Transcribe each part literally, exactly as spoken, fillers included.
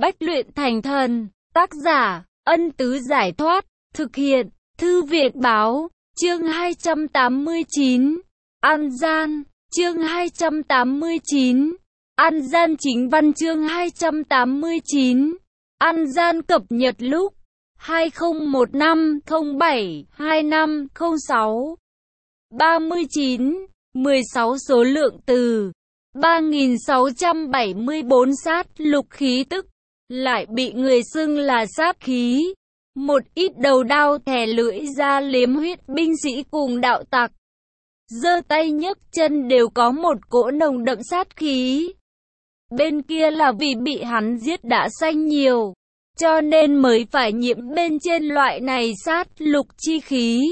Bách luyện thành thần. Tác giả, Ân Tứ Giải Thoát. Thực hiện, Thư Viện Báo. Chương hai trăm tám mươi chín. An gian. Chương hai trăm tám mươi chín. An gian chính văn. Chương hai trăm tám mươi chín. An gian cập nhật lúc hai không một năm không bảy hai năm không sáu. ba mươi chín. mười sáu số lượng từ ba nghìn sáu trăm bảy mươi bốn. Sát lục khí tức lại bị người xưng là sát khí. Một ít đầu đao thè lưỡi ra liếm huyết binh sĩ cùng đạo tặc, giơ tay nhấc chân đều có một cỗ nồng đậm sát khí. Bên kia là vì bị hắn giết đã sanh nhiều, cho nên mới phải nhiễm bên trên loại này sát lục chi khí.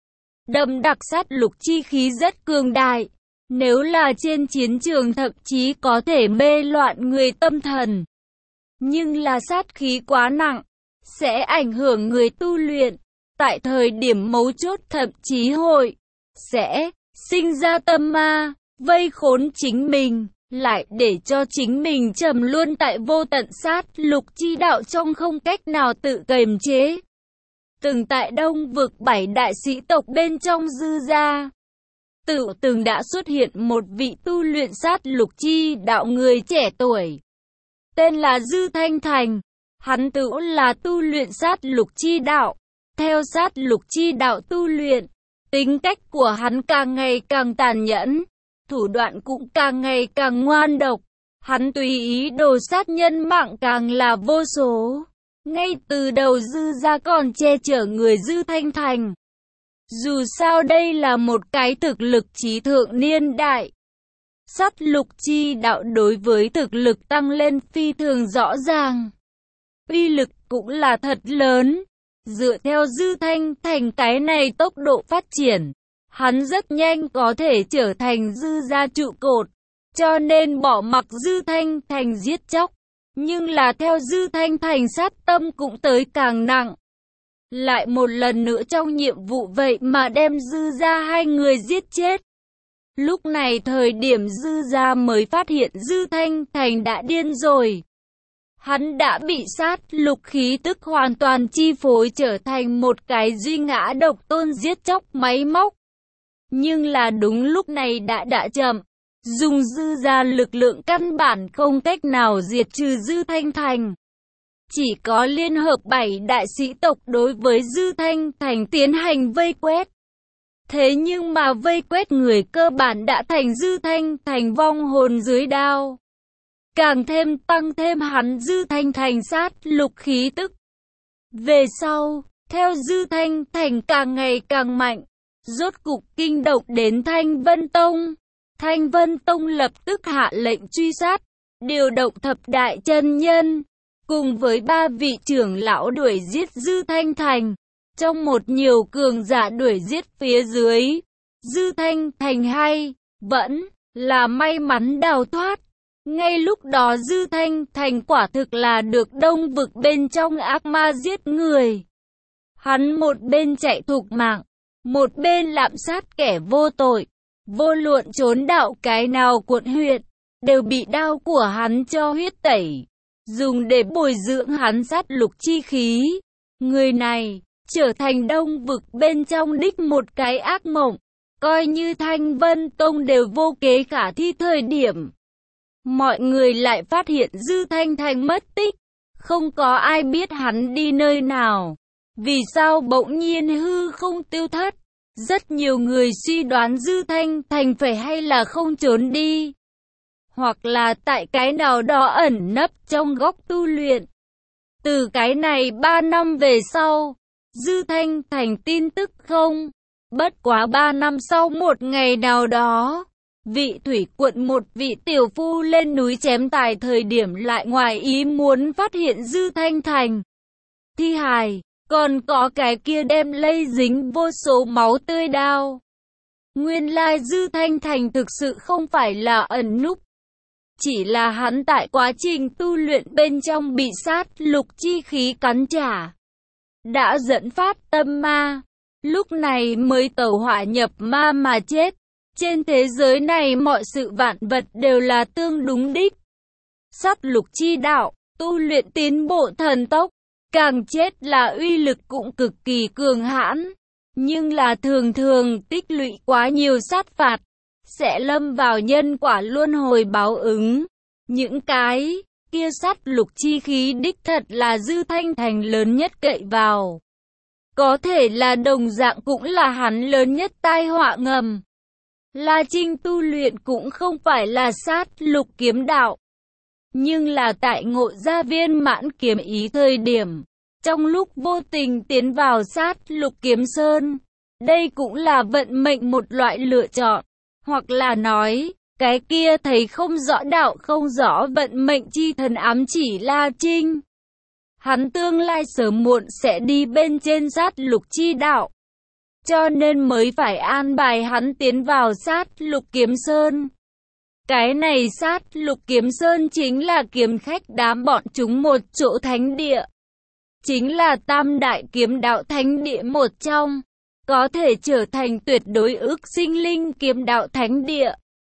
Đậm đặc sát lục chi khí rất cường đại, nếu là trên chiến trường thậm chí có thể mê loạn người tâm thần. Nhưng là sát khí quá nặng, sẽ ảnh hưởng người tu luyện, tại thời điểm mấu chốt thậm chí hội sẽ sinh ra tâm ma, vây khốn chính mình, lại để cho chính mình trầm luôn tại vô tận sát lục chi đạo trong không cách nào tự kiềm chế. Từng tại Đông vực bảy đại sĩ tộc bên trong Dư gia, tự từng đã xuất hiện một vị tu luyện sát lục chi đạo người trẻ tuổi, tên là Dư Thanh Thành. Hắn tự là tu luyện sát lục chi đạo. Theo sát lục chi đạo tu luyện, tính cách của hắn càng ngày càng tàn nhẫn, thủ đoạn cũng càng ngày càng ngoan độc. Hắn tùy ý đồ sát nhân mạng càng là vô số. Ngay từ đầu Dư gia còn che chở người Dư Thanh Thành. Dù sao đây là một cái thực lực trí thượng niên đại. Sát lục chi đạo đối với thực lực tăng lên phi thường rõ ràng, uy lực cũng là thật lớn. Dựa theo Dư Thanh Thành cái này tốc độ phát triển, hắn rất nhanh có thể trở thành Dư gia trụ cột, cho nên bỏ mặc Dư Thanh Thành giết chóc. Nhưng là theo Dư Thanh Thành sát tâm cũng tới càng nặng. Lại một lần nữa trong nhiệm vụ vậy mà đem Dư gia hai người giết chết. Lúc này thời điểm Dư gia mới phát hiện Dư Thanh Thành đã điên rồi. Hắn đã bị sát lục khí tức hoàn toàn chi phối, trở thành một cái duy ngã độc tôn giết chóc máy móc. Nhưng là đúng lúc này đã đã chậm. Dùng Dư gia lực lượng căn bản không cách nào diệt trừ Dư Thanh Thành. Chỉ có liên hợp bảy đại sĩ tộc đối với Dư Thanh Thành tiến hành vây quét. Thế nhưng mà vây quét người cơ bản đã thành Dư Thanh Thành vong hồn dưới đao. Càng thêm tăng thêm hắn Dư Thanh Thành sát lục khí tức. Về sau, theo Dư Thanh Thành càng ngày càng mạnh, rốt cục kinh động đến Thanh Vân Tông. Thanh Vân Tông lập tức hạ lệnh truy sát, điều động thập đại chân nhân, cùng với ba vị trưởng lão đuổi giết Dư Thanh Thành. Trong một nhiều cường giả đuổi giết phía dưới, Dư Thanh Thành hay vẫn là may mắn đào thoát. Ngay lúc đó Dư Thanh Thành quả thực là được Đông vực bên trong ác ma giết người. Hắn một bên chạy thục mạng, một bên lạm sát kẻ vô tội. Vô luận trốn đạo cái nào quận huyện, đều bị đao của hắn cho huyết tẩy, dùng để bồi dưỡng hắn sát lục chi khí. Người này trở thành Đông vực bên trong đích một cái ác mộng, coi như Thanh Vân Tông đều vô kế khả thi. Thời điểm mọi người lại phát hiện Dư Thanh Thành mất tích, không có ai biết hắn đi nơi nào, vì sao bỗng nhiên hư không tiêu thất. Rất nhiều người suy đoán Dư Thanh Thành phải hay là không trốn đi, hoặc là tại cái nào đó ẩn nấp trong góc tu luyện. Từ cái này ba năm về sau, Dư Thanh Thành tin tức không. Bất quá ba năm sau một ngày nào đó, vị thủy quận một vị tiểu phu lên núi chém tài thời điểm lại ngoài ý muốn phát hiện Dư Thanh Thành thi hài. Còn có cái kia đem lây dính vô số máu tươi đao. Nguyên lai Dư Thanh Thành thực sự không phải là ẩn núp. Chỉ là hắn tại quá trình tu luyện bên trong bị sát lục chi khí cắn trả, đã dẫn phát tâm ma. Lúc này mới tẩu hỏa nhập ma mà chết. Trên thế giới này mọi sự vạn vật đều là tương đúng đích. Sát lục chi đạo tu luyện tiến bộ thần tốc, càng chết là uy lực cũng cực kỳ cường hãn, nhưng là thường thường tích lũy quá nhiều sát phạt, sẽ lâm vào nhân quả luân hồi báo ứng. Những cái kia sát lục chi khí đích thật là Dư Thanh Thành lớn nhất cậy vào. Có thể là đồng dạng cũng là hắn lớn nhất tai họa ngầm. La Trinh tu luyện cũng không phải là sát lục kiếm đạo, nhưng là tại ngộ ra viên mãn kiếm ý thời điểm, trong lúc vô tình tiến vào sát lục kiếm sơn. Đây cũng là vận mệnh một loại lựa chọn, hoặc là nói, cái kia thấy không rõ đạo không rõ vận mệnh chi thần ám chỉ La Trinh. Hắn tương lai sớm muộn sẽ đi bên trên sát lục chi đạo, cho nên mới phải an bài hắn tiến vào sát lục kiếm sơn. Cái này sát lục kiếm sơn chính là kiếm khách đám bọn chúng một chỗ thánh địa. Chính là tam đại kiếm đạo thánh địa một trong, có thể trở thành tuyệt đối ước sinh linh kiếm đạo thánh địa.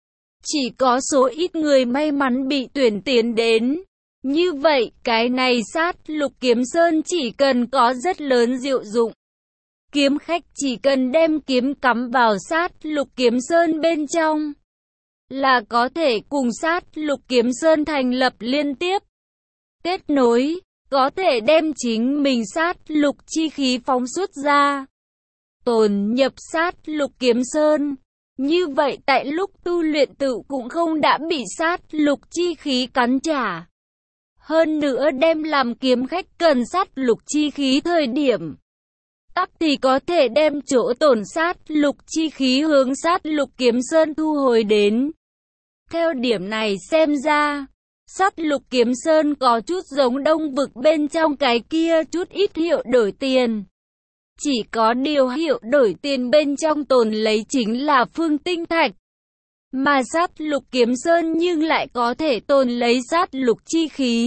Chỉ có số ít người may mắn bị tuyển tiến đến. Như vậy, cái này sát lục kiếm sơn chỉ cần có rất lớn diệu dụng. Kiếm khách chỉ cần đem kiếm cắm vào sát lục kiếm sơn bên trong, là có thể cùng sát lục kiếm sơn thành lập liên tiếp, kết nối, có thể đem chính mình sát lục chi khí phóng xuất ra, tồn nhập sát lục kiếm sơn. Như vậy tại lúc tu luyện tự cũng không đã bị sát lục chi khí cắn trả. Hơn nữa đem làm kiếm khách cần sát lục chi khí thời điểm, tắc thì có thể đem chỗ tổn sát lục chi khí hướng sát lục kiếm sơn thu hồi đến. Theo điểm này xem ra, sát lục kiếm sơn có chút giống đông vực bên trong cái kia chút ít hiệu đổi tiền. Chỉ có điều hiệu đổi tiền bên trong tồn lấy chính là phương tinh thạch. Mà sát lục kiếm sơn nhưng lại có thể tồn lấy sát lục chi khí.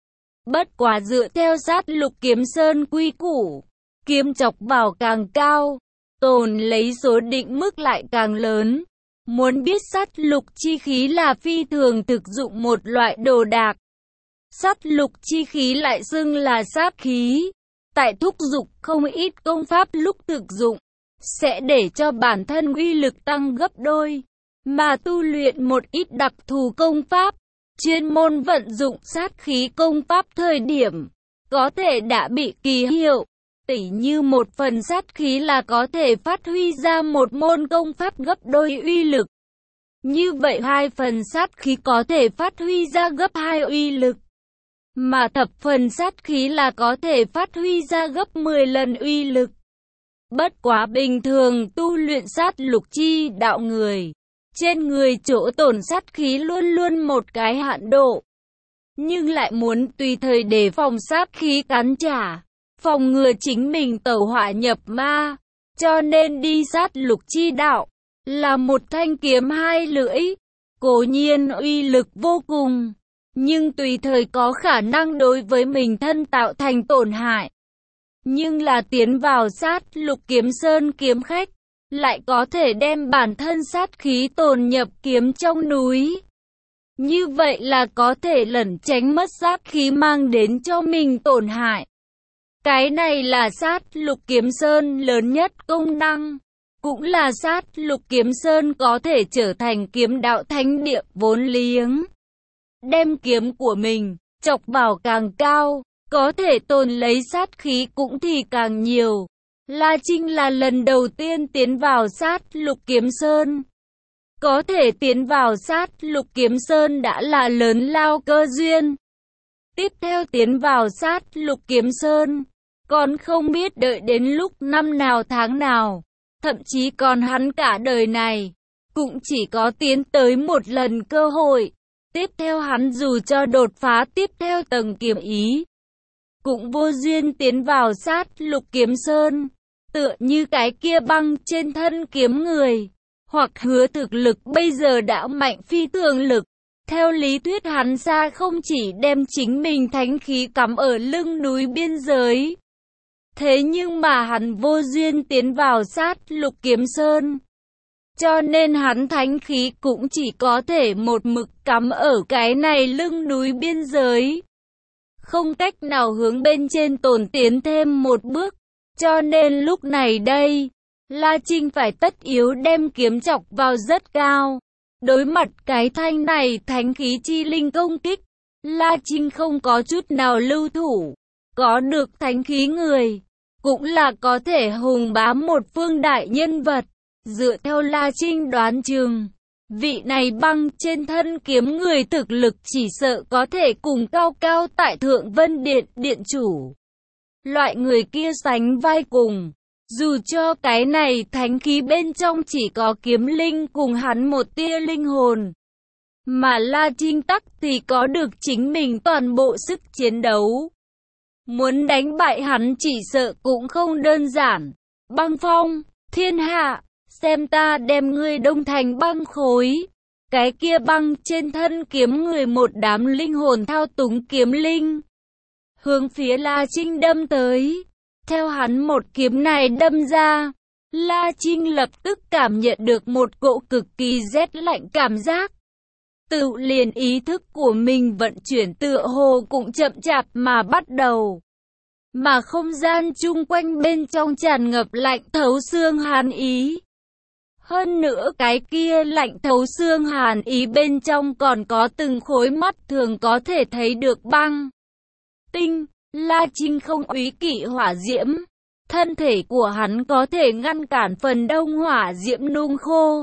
Bất quá dựa theo sát lục kiếm sơn quy củ, kiếm chọc vào càng cao, tồn lấy số định mức lại càng lớn. Muốn biết sát lục chi khí là phi thường thực dụng một loại đồ đạc. Sát lục chi khí lại xưng là sát khí. Tại thúc dục không ít công pháp lúc thực dụng, sẽ để cho bản thân uy lực tăng gấp đôi. Mà tu luyện một ít đặc thù công pháp, chuyên môn vận dụng sát khí công pháp thời điểm, có thể đã bị kỳ hiệu. Tỉ như một phần sát khí là có thể phát huy ra một môn công pháp gấp đôi uy lực. Như vậy hai phần sát khí có thể phát huy ra gấp hai uy lực. Mà thập phần sát khí là có thể phát huy ra gấp mười lần uy lực. Bất quá bình thường tu luyện sát lục chi đạo người, trên người chỗ tổn sát khí luôn luôn một cái hạn độ. Nhưng lại muốn tùy thời đề phòng sát khí cắn trả, phòng ngừa chính mình tẩu hỏa nhập ma, cho nên đi sát lục chi đạo, là một thanh kiếm hai lưỡi, cố nhiên uy lực vô cùng, nhưng tùy thời có khả năng đối với mình thân tạo thành tổn hại. Nhưng là tiến vào sát lục kiếm sơn kiếm khách, lại có thể đem bản thân sát khí tồn nhập kiếm trong núi. Như vậy là có thể lẩn tránh mất sát khí mang đến cho mình tổn hại. Cái này là sát lục kiếm sơn lớn nhất công năng. Cũng là sát lục kiếm sơn có thể trở thành kiếm đạo thánh địa vốn liếng. Đem kiếm của mình, chọc vào càng cao, có thể tồn lấy sát khí cũng thì càng nhiều. La Trinh là lần đầu tiên tiến vào sát lục kiếm sơn. Có thể tiến vào sát lục kiếm sơn đã là lớn lao cơ duyên. Tiếp theo tiến vào sát lục kiếm sơn, còn không biết đợi đến lúc năm nào tháng nào. Thậm chí còn hắn cả đời này, cũng chỉ có tiến tới một lần cơ hội. Tiếp theo hắn dù cho đột phá tiếp theo tầng kiếm ý, cũng vô duyên tiến vào sát lục kiếm sơn. Tựa như cái kia băng trên thân kiếm người, hoặc hứa thực lực bây giờ đã mạnh phi thường lực. Theo lý thuyết hắn xa không chỉ đem chính mình thánh khí cắm ở lưng núi biên giới. Thế nhưng mà hắn vô duyên tiến vào sát lục kiếm sơn. Cho nên hắn thánh khí cũng chỉ có thể một mực cắm ở cái này lưng núi biên giới. không cách nào hướng bên trên tồn tiến thêm một bước. Cho nên lúc này đây, La Trinh phải tất yếu đem kiếm chọc vào rất cao. Đối mặt cái thanh này thánh khí chi linh công kích, La Trinh không có chút nào lưu thủ. Có được thánh khí người, cũng là có thể hùng bá một phương đại nhân vật. Dựa theo La Trinh đoán chừng, vị này băng trên thân kiếm người thực lực chỉ sợ có thể cùng cao cao tại Thượng Vân Điện điện chủ. Loại người kia sánh vai cùng. Dù cho cái này thánh khí bên trong chỉ có kiếm linh cùng hắn một tia linh hồn, mà La Trinh tắc thì có được chính mình toàn bộ sức chiến đấu. Muốn đánh bại hắn chỉ sợ cũng không đơn giản. Băng Phong, thiên hạ, xem ta đem ngươi đông thành băng khối. Cái kia băng trên thân kiếm người một đám linh hồn thao túng kiếm linh, hướng phía La Trinh đâm tới. Theo hắn một kiếm này đâm ra, La Trinh lập tức cảm nhận được một cỗ cực kỳ rét lạnh cảm giác. Tự liền ý thức của mình vận chuyển tựa hồ cũng chậm chạp mà bắt đầu. Mà không gian chung quanh bên trong tràn ngập lạnh thấu xương hàn ý. Hơn nữa cái kia lạnh thấu xương hàn ý bên trong còn có từng khối mắt thường có thể thấy được băng tinh. La Trinh không úy kỵ hỏa diễm, thân thể của hắn có thể ngăn cản phần đông hỏa diễm nung khô.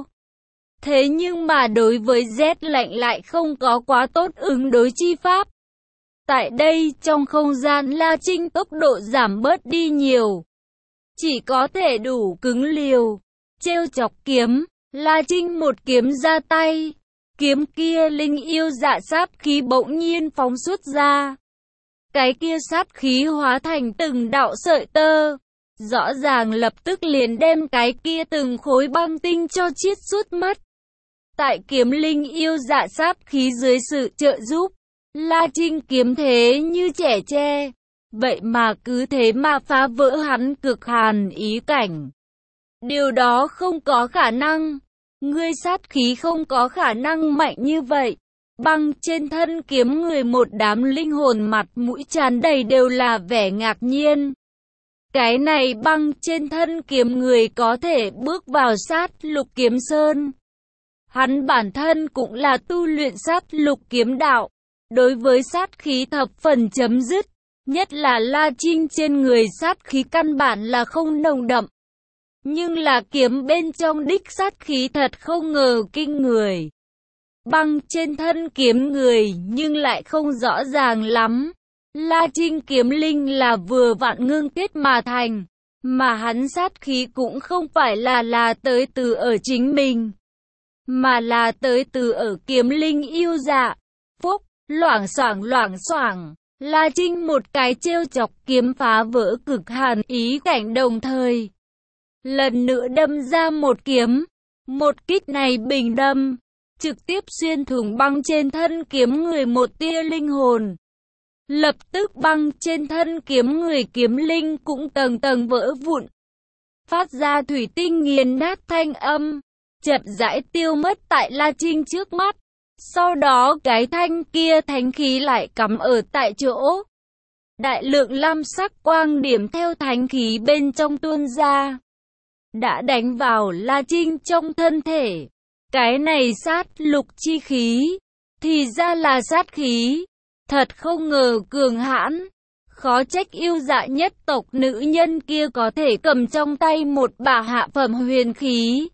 Thế nhưng mà đối với rét lạnh lại không có quá tốt ứng đối chi pháp. Tại đây trong không gian La Trinh tốc độ giảm bớt đi nhiều, chỉ có thể đủ cứng liều. Trêu chọc kiếm, La Trinh một kiếm ra tay, kiếm kia linh yêu dạ sát khí bỗng nhiên phóng xuất ra. Cái kia sát khí hóa thành từng đạo sợi tơ, rõ ràng lập tức liền đem cái kia từng khối băng tinh cho chiết xuất mất. Tại kiếm linh yêu dạ sát khí dưới sự trợ giúp, La Trinh kiếm thế như trẻ tre, vậy mà cứ thế mà phá vỡ hắn cực hàn ý cảnh. Điều đó không có khả năng, ngươi sát khí không có khả năng mạnh như vậy. Băng trên thân kiếm người một đám linh hồn mặt mũi tràn đầy đều là vẻ ngạc nhiên. Cái này băng trên thân kiếm người có thể bước vào sát lục kiếm sơn. Hắn bản thân cũng là tu luyện sát lục kiếm đạo. Đối với sát khí thập phần chấm dứt, nhất là La Trinh trên người sát khí căn bản là không nồng đậm. Nhưng là kiếm bên trong đích sát khí thật không ngờ kinh người. Băng trên thân kiếm người nhưng lại không rõ ràng lắm. La Trinh kiếm linh là vừa vặn ngưng kết mà thành, mà hắn sát khí cũng không phải là là tới từ ở chính mình, mà là tới từ ở kiếm linh yêu dạ. Phúc, loảng xoảng loảng xoảng, La Trinh một cái trêu chọc kiếm phá vỡ cực hàn ý cảnh đồng thời. Lần nữa đâm ra một kiếm, một kích này bình đâm, trực tiếp xuyên thủng băng trên thân kiếm người một tia linh hồn. Lập tức băng trên thân kiếm người kiếm linh cũng tầng tầng vỡ vụn, phát ra thủy tinh nghiền nát thanh âm, chậm rãi tiêu mất tại La Trinh trước mắt. Sau đó cái thanh kia thánh khí lại cắm ở tại chỗ. Đại lượng lam sắc quang điểm theo thánh khí bên trong tuôn ra, đã đánh vào La Trinh trong thân thể. Cái này sát lục chi khí, thì ra là sát khí. Thật không ngờ cường hãn, khó trách yêu dạ nhất tộc nữ nhân kia có thể cầm trong tay một bả hạ phẩm huyền khí.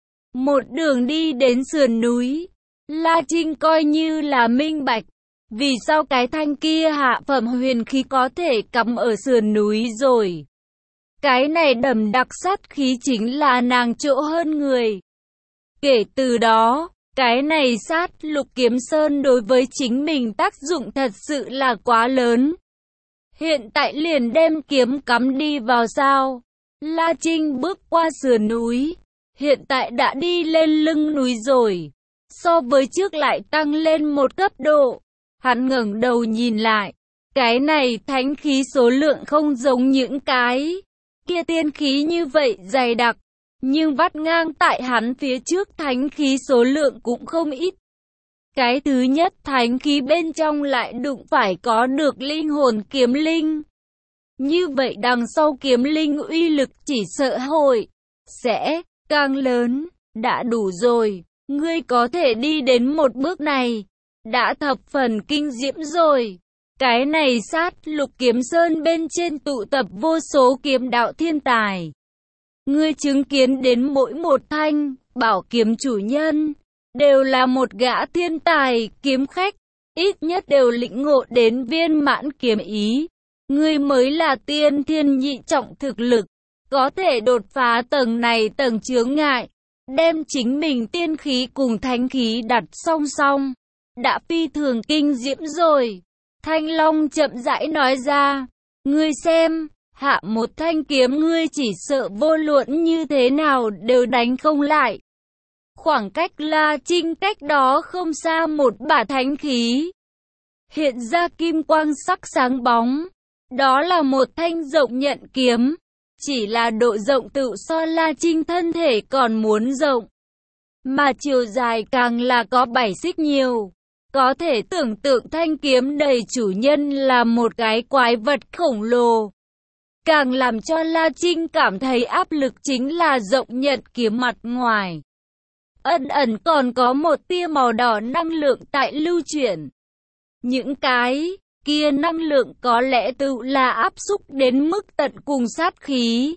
Một đường đi đến sườn núi, La Trinh coi như là minh bạch, vì sao cái thanh kia hạ phẩm huyền khí có thể cắm ở sườn núi rồi. Cái này đậm đặc sát khí chính là nàng chỗ hơn người. Kể từ đó, cái này sát lục kiếm sơn đối với chính mình tác dụng thật sự là quá lớn. Hiện tại liền đem kiếm cắm đi vào sao. La Trinh bước qua sườn núi, hiện tại đã đi lên lưng núi rồi. So với trước lại tăng lên một cấp độ. Hắn ngẩng đầu nhìn lại, cái này thánh khí số lượng không giống những cái kia tiên khí như vậy dày đặc. Nhưng vắt ngang tại hắn phía trước thánh khí số lượng cũng không ít. Cái thứ nhất, thánh khí bên trong lại đụng phải có được linh hồn kiếm linh. Như vậy đằng sau kiếm linh uy lực chỉ sợ hội sẽ càng lớn. Đã đủ rồi, ngươi có thể đi đến một bước này, đã thập phần kinh diễm rồi. Cái này sát lục kiếm sơn bên trên tụ tập vô số kiếm đạo thiên tài. Ngươi chứng kiến đến mỗi một thanh bảo kiếm chủ nhân đều là một gã thiên tài kiếm khách, ít nhất đều lĩnh ngộ đến viên mãn kiếm ý. Ngươi mới là tiên thiên nhị trọng thực lực, có thể đột phá tầng này tầng chướng ngại, đem chính mình tiên khí cùng thánh khí đặt song song, đã phi thường kinh diễm rồi. Thanh Long chậm rãi nói ra, ngươi xem, hạ một thanh kiếm ngươi chỉ sợ vô luận như thế nào đều đánh không lại. Khoảng cách La Trinh cách đó không xa một bả thánh khí hiện ra kim quang sắc sáng bóng. Đó là một thanh rộng nhận kiếm, chỉ là độ rộng tự so La Trinh thân thể còn muốn rộng, mà chiều dài càng là có bảy xích nhiều. Có thể tưởng tượng thanh kiếm đầy chủ nhân là một cái quái vật khổng lồ. Càng làm cho La Trinh cảm thấy áp lực chính là rộng nhận kiếm mặt ngoài ẩn ẩn còn có một tia màu đỏ năng lượng tại lưu chuyển. Những cái kia năng lượng có lẽ tự là áp xúc đến mức tận cùng sát khí.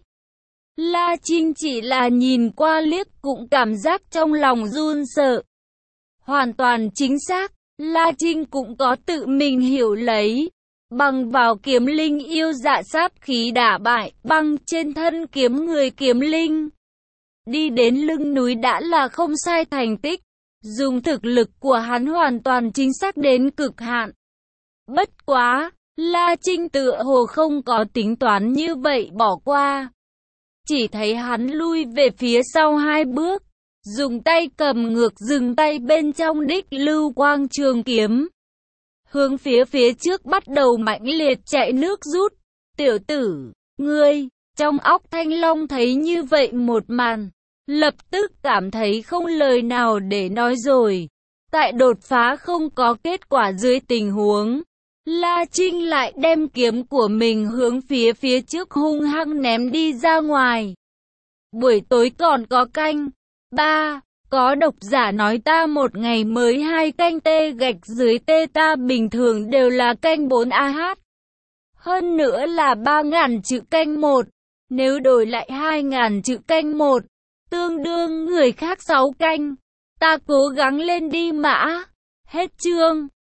La Trinh chỉ là nhìn qua liếc cũng cảm giác trong lòng run sợ. Hoàn toàn chính xác, La Trinh cũng có tự mình hiểu lấy. Bằng vào kiếm linh yêu dạ sát khí đả bại băng trên thân kiếm người kiếm linh. Đi đến lưng núi đã là không sai thành tích. Dùng thực lực của hắn hoàn toàn chính xác đến cực hạn. Bất quá, La Trinh tựa hồ không có tính toán như vậy bỏ qua. Chỉ thấy hắn lui về phía sau hai bước, dùng tay cầm ngược dừng tay bên trong đích lưu quang trường kiếm. Hướng phía phía trước bắt đầu mãnh liệt chạy nước rút. Tiểu tử, ngươi, trong óc Thanh Long thấy như vậy một màn, lập tức cảm thấy không lời nào để nói rồi. Tại đột phá không có kết quả dưới tình huống, La Trinh lại đem kiếm của mình hướng phía phía trước hung hăng ném đi ra ngoài. Buổi tối còn có canh. Ba. Có độc giả nói ta một ngày mới hai canh tê gạch dưới tê ta bình thường đều là canh bốn a hát. Hơn nữa là ba ngàn chữ canh một. Nếu đổi lại hai ngàn chữ canh một, tương đương người khác sáu canh. Ta cố gắng lên đi mã. Hết chương.